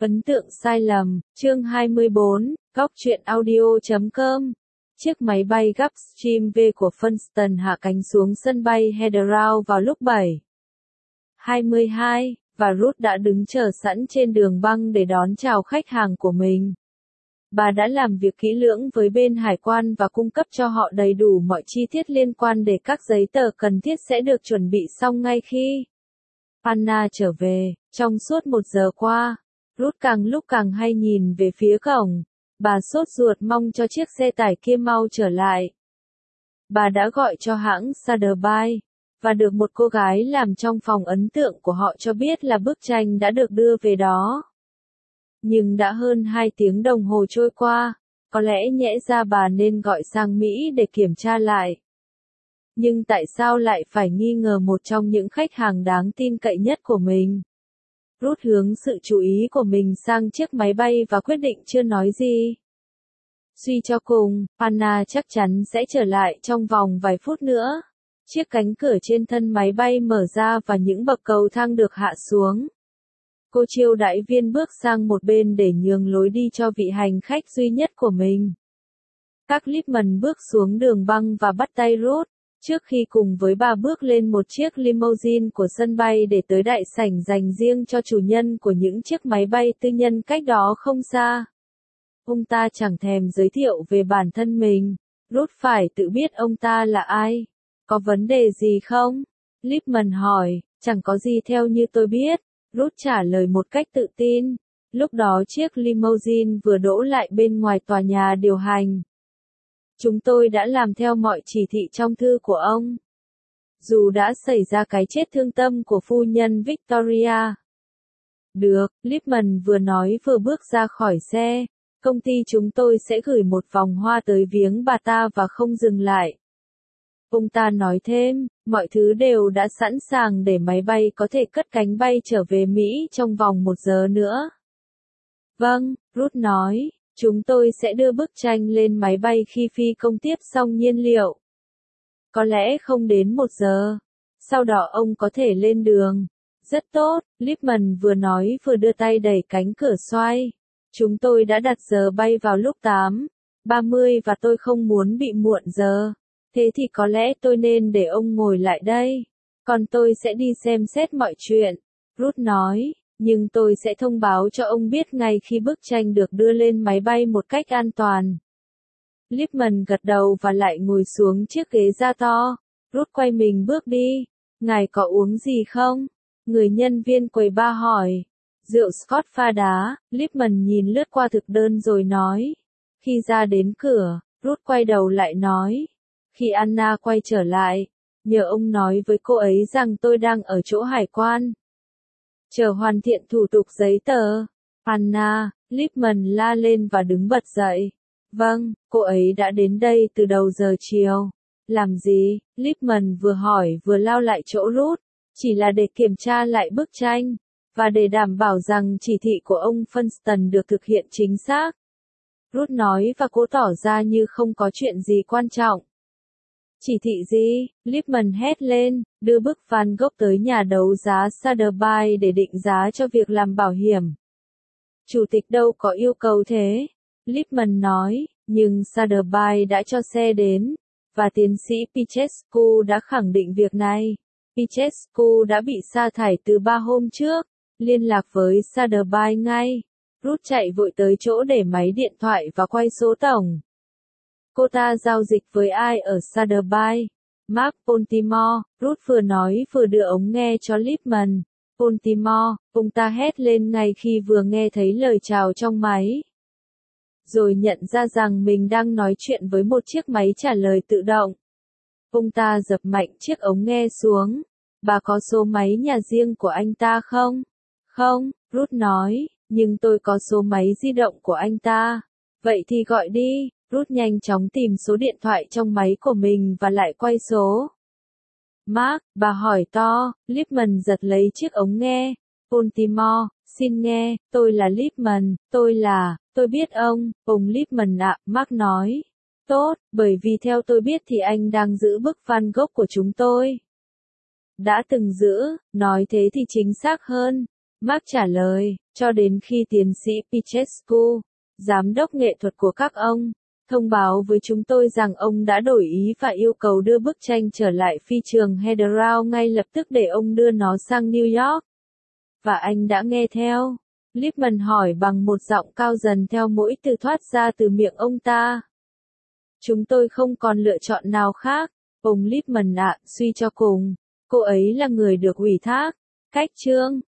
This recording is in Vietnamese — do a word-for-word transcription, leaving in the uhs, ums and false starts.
Ấn tượng sai lầm, chương hai mươi bốn, góc truyện audio chấm com. Chiếc máy bay Gulfstream V của Funston hạ cánh xuống sân bay Heathrow vào lúc bảy giờ hai mươi hai, và Ruth đã đứng chờ sẵn trên đường băng để đón chào khách hàng của mình. Bà đã làm việc kỹ lưỡng với bên hải quan và cung cấp cho họ đầy đủ mọi chi tiết liên quan để các giấy tờ cần thiết sẽ được chuẩn bị xong ngay khi Anna trở về. Trong suốt một giờ qua, Ruth càng lúc càng hay nhìn về phía cổng. Bà sốt ruột mong cho chiếc xe tải kia mau trở lại. Bà đã gọi cho hãng Sotheby's, và được một cô gái làm trong phòng ấn tượng của họ cho biết là bức tranh đã được đưa về đó. Nhưng đã hơn hai tiếng đồng hồ trôi qua, có lẽ nhẽ ra bà nên gọi sang Mỹ để kiểm tra lại. Nhưng tại sao lại phải nghi ngờ một trong những khách hàng đáng tin cậy nhất của mình? Ruth hướng sự chú ý của mình sang chiếc máy bay và quyết định chưa nói gì. Suy cho cùng, Anna chắc chắn sẽ trở lại trong vòng vài phút nữa. Chiếc cánh cửa trên thân máy bay mở ra và những bậc cầu thang được hạ xuống. Cô chiêu đãi viên bước sang một bên để nhường lối đi cho vị hành khách duy nhất của mình. Các Lippmann bước xuống đường băng và bắt tay Ruth, trước khi cùng với bà bước lên một chiếc limousine của sân bay để tới đại sảnh dành riêng cho chủ nhân của những chiếc máy bay tư nhân cách đó không xa. Ông ta chẳng thèm giới thiệu về bản thân mình. Ruth phải tự biết ông ta là ai. Có vấn đề gì không? Lippmann hỏi. Chẳng có gì theo như tôi biết. Ruth trả lời một cách tự tin. Lúc đó chiếc limousine vừa đỗ lại bên ngoài tòa nhà điều hành. Chúng tôi đã làm theo mọi chỉ thị trong thư của ông. Dù đã xảy ra cái chết thương tâm của phu nhân Victoria. Được, Lippmann vừa nói vừa bước ra khỏi xe. Công ty chúng tôi sẽ gửi một vòng hoa tới viếng bà ta và không dừng lại. Ông ta nói thêm, mọi thứ đều đã sẵn sàng để máy bay có thể cất cánh bay trở về Mỹ trong vòng một giờ nữa. Vâng, Ruth nói, chúng tôi sẽ đưa bức tranh lên máy bay khi phi công tiếp xong nhiên liệu. Có lẽ không đến một giờ. Sau đó ông có thể lên đường. Rất tốt, Lippmann vừa nói vừa đưa tay đẩy cánh cửa xoay. Chúng tôi đã đặt giờ bay vào lúc tám giờ ba mươi và tôi không muốn bị muộn giờ. Thế thì có lẽ tôi nên để ông ngồi lại đây. Còn tôi sẽ đi xem xét mọi chuyện. Ruth nói, nhưng tôi sẽ thông báo cho ông biết ngay khi bức tranh được đưa lên máy bay một cách an toàn. Lippmann gật đầu và lại ngồi xuống chiếc ghế da to. Ruth quay mình bước đi. Ngài có uống gì không? Người nhân viên quầy bar hỏi. Rượu Scotch pha đá. Lippmann nhìn lướt qua thực đơn rồi nói. Khi ra đến cửa, Ruth quay đầu lại nói. Khi Anna quay trở lại, nhờ ông nói với cô ấy rằng tôi đang ở chỗ hải quan. Chờ hoàn thiện thủ tục giấy tờ. Anna, Lippmann la lên và đứng bật dậy. Vâng, cô ấy đã đến đây từ đầu giờ chiều. Làm gì? Lippmann vừa hỏi vừa lao lại chỗ Ruth. Chỉ là để kiểm tra lại bức tranh, và để đảm bảo rằng chỉ thị của ông Funston được thực hiện chính xác. Ruth nói và cố tỏ ra như không có chuyện gì quan trọng. Chỉ thị gì? Lippmann hét lên, đưa bức Van Gogh tới nhà đấu giá Sotheby's để định giá cho việc làm bảo hiểm. Chủ tịch đâu có yêu cầu thế. Lippmann nói, nhưng Sotheby's đã cho xe đến, và tiến sĩ Pichescu đã khẳng định việc này. Pichescu đã bị sa thải từ ba hôm trước. Liên lạc với Sotheby's ngay. Ruth chạy vội tới chỗ để máy điện thoại và quay số tổng. Cô ta giao dịch với ai ở Sotheby's? Mark Poltimore. Ruth vừa nói vừa đưa ống nghe cho Lippmann. Poltimore, ông ta hét lên ngay khi vừa nghe thấy lời chào trong máy. Rồi nhận ra rằng mình đang nói chuyện với một chiếc máy trả lời tự động. Ông ta dập mạnh chiếc ống nghe xuống. Bà có số máy nhà riêng của anh ta không? Không, Ruth nói, nhưng tôi có số máy di động của anh ta. Vậy thì gọi đi. Ruth nhanh chóng tìm số điện thoại trong máy của mình và lại quay số. Mark, bà hỏi to. Lippmann giật lấy chiếc ống nghe. Poltimore, xin nghe, tôi là Lippmann, tôi là, tôi biết ông, ông Lippmann ạ, Mark nói. Tốt, bởi vì theo tôi biết thì anh đang giữ bức Van Gogh của chúng tôi. Đã từng giữ, nói thế thì chính xác hơn. Mark trả lời, cho đến khi tiến sĩ Pichescu, giám đốc nghệ thuật của các ông, thông báo với chúng tôi rằng ông đã đổi ý và yêu cầu đưa bức tranh trở lại phi trường Heathrow ngay lập tức để ông đưa nó sang New York. Và anh đã nghe theo? Lippmann hỏi bằng một giọng cao dần theo mỗi từ thoát ra từ miệng ông ta. Chúng tôi không còn lựa chọn nào khác, ông Lippmann ạ, suy cho cùng, cô ấy là người được ủy thác. Cách chương